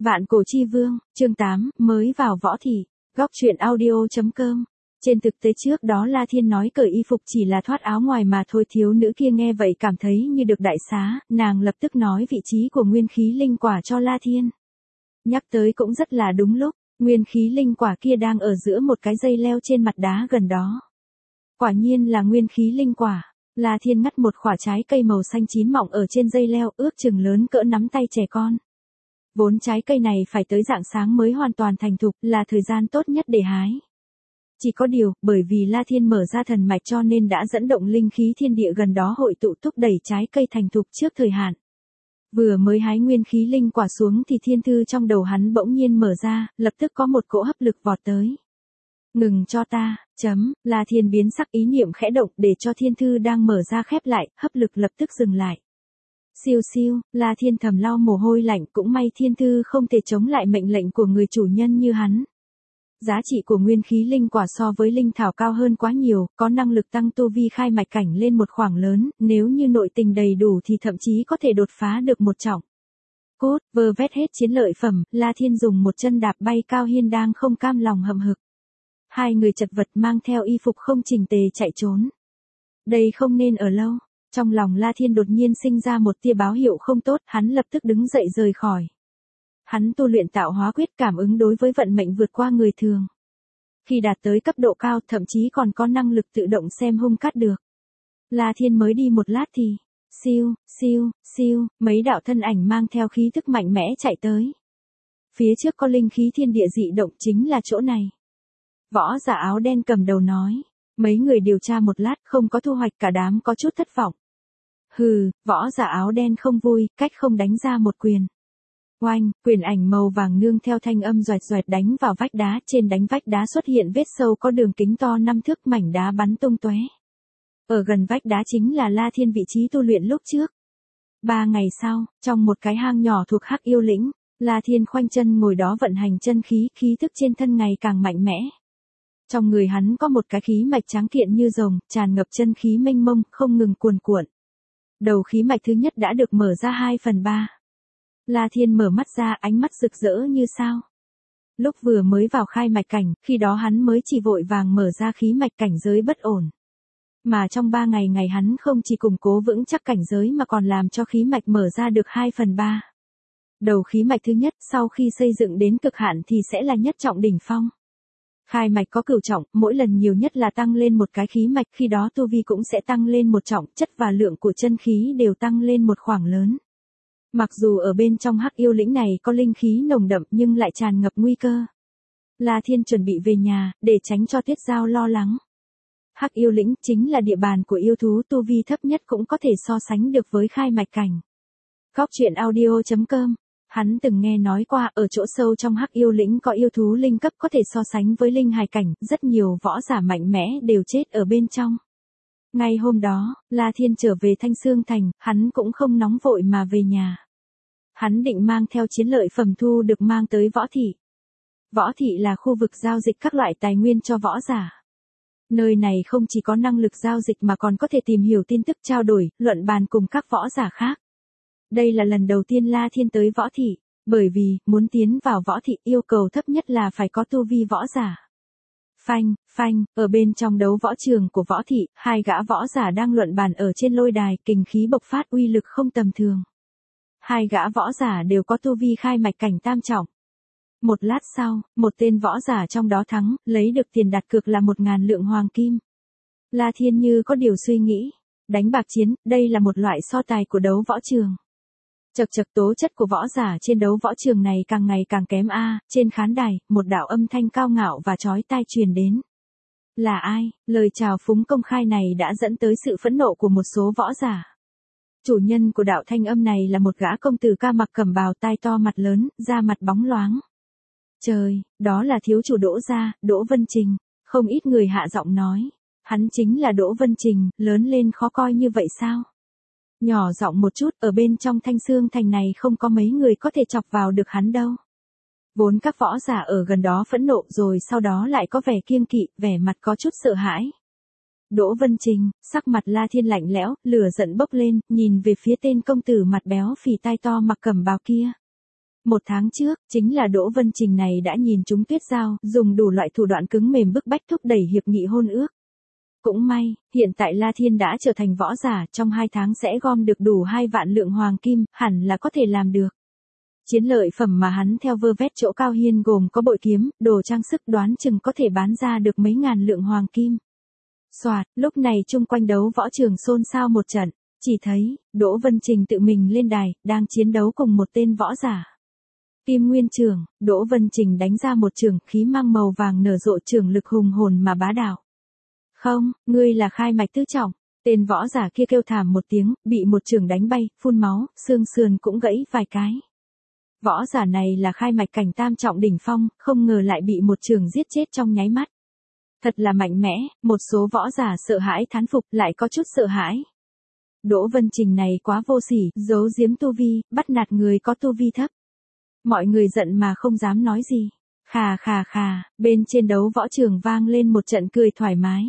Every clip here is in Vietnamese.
Vạn Cổ Chi Vương, chương 8, mới vào võ thị, góc truyện audio.com. Trên thực tế trước đó La Thiên nói cởi y phục chỉ là thoát áo ngoài mà thôi, thiếu nữ kia nghe vậy cảm thấy như được đại xá, nàng lập tức nói vị trí của nguyên khí linh quả cho La Thiên. Nhắc tới cũng rất là đúng lúc, nguyên khí linh quả kia đang ở giữa một cái dây leo trên mặt đá gần đó. Quả nhiên là nguyên khí linh quả. La Thiên ngắt một quả trái cây màu xanh chín mọng ở trên dây leo, ước chừng lớn cỡ nắm tay trẻ con. Vốn trái cây này phải tới rạng sáng mới hoàn toàn thành thục, là thời gian tốt nhất để hái. Chỉ có điều, bởi vì La Thiên mở ra thần mạch cho nên đã dẫn động linh khí thiên địa gần đó hội tụ thúc đẩy trái cây thành thục trước thời hạn. Vừa mới hái nguyên khí linh quả xuống thì thiên thư trong đầu hắn bỗng nhiên mở ra, lập tức có một cỗ hấp lực vọt tới. Ngừng cho ta, La Thiên biến sắc, ý niệm khẽ động để cho thiên thư đang mở ra khép lại, hấp lực lập tức dừng lại. Siêu siêu, La Thiên thầm lau mồ hôi lạnh, cũng may thiên thư không thể chống lại mệnh lệnh của người chủ nhân như hắn. Giá trị của nguyên khí linh quả so với linh thảo cao hơn quá nhiều, có năng lực tăng tu vi khai mạch cảnh lên một khoảng lớn, nếu như nội tình đầy đủ thì thậm chí có thể đột phá được một trọng. Cốt, vơ vét hết chiến lợi phẩm, La Thiên dùng một chân đạp bay Cao Hiên đang không cam lòng hậm hực. Hai người chật vật mang theo y phục không chỉnh tề chạy trốn. Đây không nên ở lâu. Trong lòng La Thiên đột nhiên sinh ra một tia báo hiệu không tốt, hắn lập tức đứng dậy rời khỏi. Hắn tu luyện tạo hóa quyết, cảm ứng đối với vận mệnh vượt qua người thường. Khi đạt tới cấp độ cao thậm chí còn có năng lực tự động xem hung cát được. La Thiên mới đi một lát thì, siêu, mấy đạo thân ảnh mang theo khí thức mạnh mẽ chạy tới. Phía trước có linh khí thiên địa dị động, chính là chỗ này. Võ giả áo đen cầm đầu nói. Mấy người điều tra một lát không có thu hoạch, cả đám có chút thất vọng. Hừ, võ giả áo đen không vui, cách không đánh ra một quyền. Oanh, quyền ảnh màu vàng nương theo thanh âm doẹt doẹt đánh vào vách đá, trên đánh vách đá xuất hiện vết sâu có đường kính to 5 thước, mảnh đá bắn tung tóe. Ở gần vách đá chính là La Thiên vị trí tu luyện lúc trước. 3 ngày sau, trong một cái hang nhỏ thuộc Hắc Yêu Lĩnh, La Thiên khoanh chân ngồi đó vận hành chân khí, khí thức trên thân ngày càng mạnh mẽ. Trong người hắn có một cái khí mạch tráng kiện như rồng, tràn ngập chân khí mênh mông, không ngừng cuồn cuộn. Đầu khí mạch thứ nhất đã được mở ra 2/3. La Thiên mở mắt ra, ánh mắt rực rỡ như sao. Lúc vừa mới vào khai mạch cảnh, khi đó hắn mới chỉ vội vàng mở ra khí mạch cảnh giới bất ổn. Mà trong 3 ngày hắn không chỉ củng cố vững chắc cảnh giới mà còn làm cho khí mạch mở ra được 2/3. Đầu khí mạch thứ nhất sau khi xây dựng đến cực hạn thì sẽ là nhất trọng đỉnh phong. Khai mạch có cửu trọng, mỗi lần nhiều nhất là tăng lên một cái khí mạch, khi đó tu vi cũng sẽ tăng lên một trọng, chất và lượng của chân khí đều tăng lên một khoảng lớn. Mặc dù ở bên trong Hắc Yêu Lĩnh này có linh khí nồng đậm nhưng lại tràn ngập nguy cơ. La Thiên chuẩn bị về nhà, để tránh cho Tiết Giao lo lắng. Hắc Yêu Lĩnh chính là địa bàn của yêu thú, tu vi thấp nhất cũng có thể so sánh được với khai mạch cảnh. Góc truyện audio.com. Hắn từng nghe nói qua, ở chỗ sâu trong Hắc Yêu Lĩnh có yêu thú linh cấp có thể so sánh với linh hài cảnh, rất nhiều võ giả mạnh mẽ đều chết ở bên trong. Ngày hôm đó, La Thiên trở về Thanh Xương Thành, hắn cũng không nóng vội mà về nhà. Hắn định mang theo chiến lợi phẩm thu được mang tới võ thị. Võ thị là khu vực giao dịch các loại tài nguyên cho võ giả. Nơi này không chỉ có năng lực giao dịch mà còn có thể tìm hiểu tin tức, trao đổi, luận bàn cùng các võ giả khác. Đây là lần đầu tiên La Thiên tới võ thị, bởi vì, muốn tiến vào võ thị yêu cầu thấp nhất là phải có tu vi võ giả. Phanh, ở bên trong đấu võ trường của võ thị, hai gã võ giả đang luận bàn ở trên lôi đài, kình khí bộc phát uy lực không tầm thường. Hai gã võ giả đều có tu vi khai mạch cảnh tam trọng. Một lát sau, một tên võ giả trong đó thắng, lấy được tiền đặt cược là 1.000 lượng hoàng kim. La Thiên như có điều suy nghĩ, đánh bạc chiến, đây là một loại so tài của đấu võ trường. Chật tố chất của võ giả trên đấu võ trường này càng ngày càng kém a. Trên khán đài, một đạo âm thanh cao ngạo và chói tai truyền đến. Là ai? Lời chào phúng công khai này đã dẫn tới sự phẫn nộ của một số võ giả. Chủ nhân của đạo thanh âm này là một gã công tử ca mặc cẩm bào, tai to mặt lớn, da mặt bóng loáng. Trời, đó là thiếu chủ Đỗ gia, Đỗ Vân Trình. Không ít người hạ giọng nói. Hắn chính là Đỗ Vân Trình, lớn lên khó coi như vậy sao? Nhỏ giọng một chút, ở bên trong Thanh Xương Thành này không có mấy người có thể chọc vào được hắn đâu. Vốn các võ giả ở gần đó phẫn nộ rồi sau đó lại có vẻ kiêng kỵ, vẻ mặt có chút sợ hãi. Đỗ Vân Trình, sắc mặt La Thiên lạnh lẽo, lửa giận bốc lên, nhìn về phía tên công tử mặt béo phì tai to mặc cẩm bào kia. 1 tháng trước, chính là Đỗ Vân Trình này đã nhìn trúng Tuyết Giao, dùng đủ loại thủ đoạn cứng mềm bức bách thúc đẩy hiệp nghị hôn ước. Cũng may, hiện tại La Thiên đã trở thành võ giả, trong 2 tháng sẽ gom được đủ 2 vạn lượng hoàng kim, hẳn là có thể làm được. Chiến lợi phẩm mà hắn theo vơ vét chỗ Cao Hiên gồm có bội kiếm, đồ trang sức, đoán chừng có thể bán ra được mấy ngàn lượng hoàng kim. Soạt, lúc này chung quanh đấu võ trường xôn xao một trận, chỉ thấy, Đỗ Vân Trình tự mình lên đài, đang chiến đấu cùng một tên võ giả. Kim Nguyên Trường, Đỗ Vân Trình đánh ra một trường, khí mang màu vàng nở rộ, trường lực hùng hồn mà bá đạo. Không, ngươi là khai mạch tứ trọng. Tên võ giả kia kêu thảm một tiếng, bị một trường đánh bay, phun máu, xương sườn cũng gãy vài cái. Võ giả này là khai mạch cảnh tam trọng đỉnh phong, không ngờ lại bị một trường giết chết trong nháy mắt. Thật là mạnh mẽ, một số võ giả sợ hãi thán phục, lại có chút sợ hãi. Đỗ Vân Trình này quá vô sỉ, giấu giếm tu vi, bắt nạt người có tu vi thấp. Mọi người giận mà không dám nói gì. Khà khà khà, bên trên đấu võ trường vang lên một trận cười thoải mái.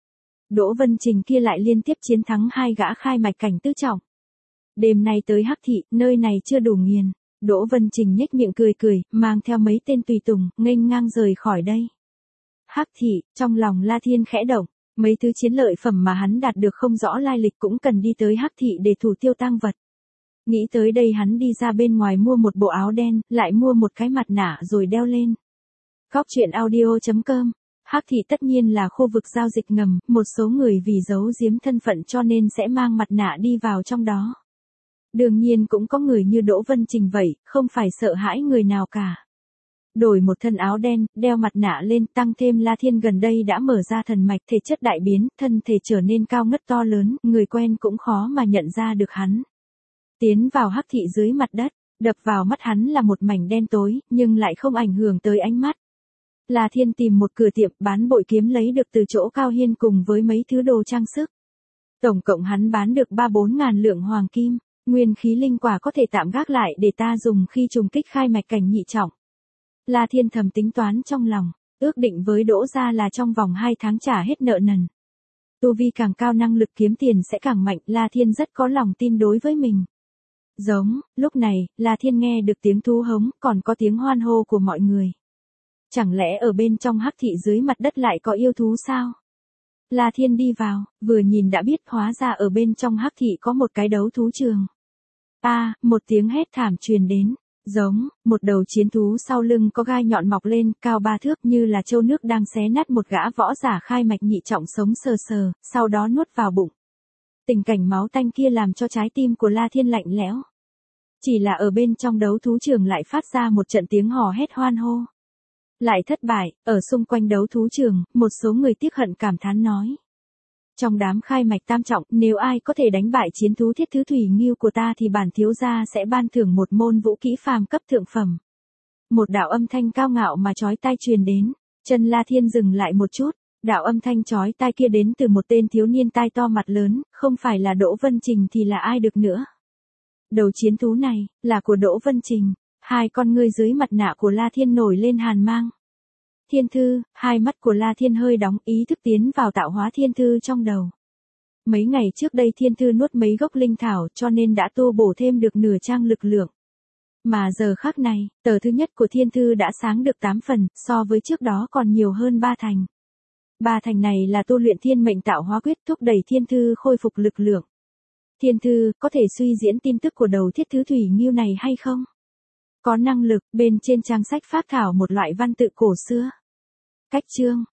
Đỗ Vân Trình kia lại liên tiếp chiến thắng 2 gã khai mạch cảnh tứ trọng. Đêm nay tới Hắc Thị, nơi này chưa đủ nghiền. Đỗ Vân Trình nhếch miệng cười cười, mang theo mấy tên tùy tùng, nghênh ngang rời khỏi đây. Hắc Thị, trong lòng La Thiên khẽ động, mấy thứ chiến lợi phẩm mà hắn đạt được không rõ lai lịch cũng cần đi tới Hắc Thị để thủ tiêu tang vật. Nghĩ tới đây hắn đi ra bên ngoài mua một bộ áo đen, lại mua một cái mặt nạ rồi đeo lên. Góc truyện audio.com. Hắc Thị tất nhiên là khu vực giao dịch ngầm, một số người vì giấu giếm thân phận cho nên sẽ mang mặt nạ đi vào trong đó. Đương nhiên cũng có người như Đỗ Vân Trình vậy, không phải sợ hãi người nào cả. Đổi một thân áo đen, đeo mặt nạ lên, tăng thêm La Thiên gần đây đã mở ra thần mạch, thể chất đại biến, thân thể trở nên cao ngất to lớn, người quen cũng khó mà nhận ra được hắn. Tiến vào Hắc Thị dưới mặt đất, đập vào mắt hắn là một mảnh đen tối, nhưng lại không ảnh hưởng tới ánh mắt. La Thiên tìm một cửa tiệm bán bội kiếm lấy được từ chỗ Cao Hiên cùng với mấy thứ đồ trang sức. Tổng cộng hắn bán được 3-4 ngàn lượng hoàng kim, nguyên khí linh quả có thể tạm gác lại để ta dùng khi trùng kích khai mạch cảnh nhị trọng. La Thiên thầm tính toán trong lòng, ước định với Đỗ gia là trong vòng 2 tháng trả hết nợ nần. Tu vi càng cao năng lực kiếm tiền sẽ càng mạnh, La Thiên rất có lòng tin đối với mình. Giống, lúc này, La Thiên nghe được tiếng thú hống, còn có tiếng hoan hô của mọi người. Chẳng lẽ ở bên trong Hắc Thị dưới mặt đất lại có yêu thú sao? La Thiên đi vào, vừa nhìn đã biết hóa ra ở bên trong Hắc Thị có một cái đấu thú trường. Một tiếng hét thảm truyền đến, giống, một đầu chiến thú sau lưng có gai nhọn mọc lên, cao 3 thước như là trâu nước đang xé nát một gã võ giả khai mạch nhị trọng sống sờ sờ, sau đó nuốt vào bụng. Tình cảnh máu tanh kia làm cho trái tim của La Thiên lạnh lẽo. Chỉ là ở bên trong đấu thú trường lại phát ra một trận tiếng hò hét hoan hô. Lại thất bại, ở xung quanh đấu thú trường, một số người tiếc hận cảm thán nói. Trong đám khai mạch tam trọng, nếu ai có thể đánh bại chiến thú Thiết Thứ Thủy Ngưu của ta thì bản thiếu gia sẽ ban thưởng một môn vũ kỹ phàm cấp thượng phẩm. Một đạo âm thanh cao ngạo mà chói tai truyền đến, chân La Thiên dừng lại một chút, đạo âm thanh chói tai kia đến từ một tên thiếu niên tai to mặt lớn, không phải là Đỗ Vân Trình thì là ai được nữa. Đầu chiến thú này, là của Đỗ Vân Trình. 2 con ngươi dưới mặt nạ của La Thiên nổi lên hàn mang. Thiên thư, 2 mắt của La Thiên hơi đóng, ý thức tiến vào tạo hóa thiên thư trong đầu. Mấy ngày trước đây thiên thư nuốt mấy gốc linh thảo cho nên đã tu bổ thêm được nửa trang lực lượng. Mà giờ khắc này, tờ thứ nhất của thiên thư đã sáng được 8 phần, so với trước đó còn nhiều hơn 3 thành. 3 thành này là tu luyện thiên mệnh tạo hóa quyết thúc đẩy thiên thư khôi phục lực lượng. Thiên thư, có thể suy diễn tin tức của đầu Thiết Thứ Thủy Ngưu này hay không? Có năng lực, bên trên trang sách phác thảo một loại văn tự cổ xưa. Cách chương,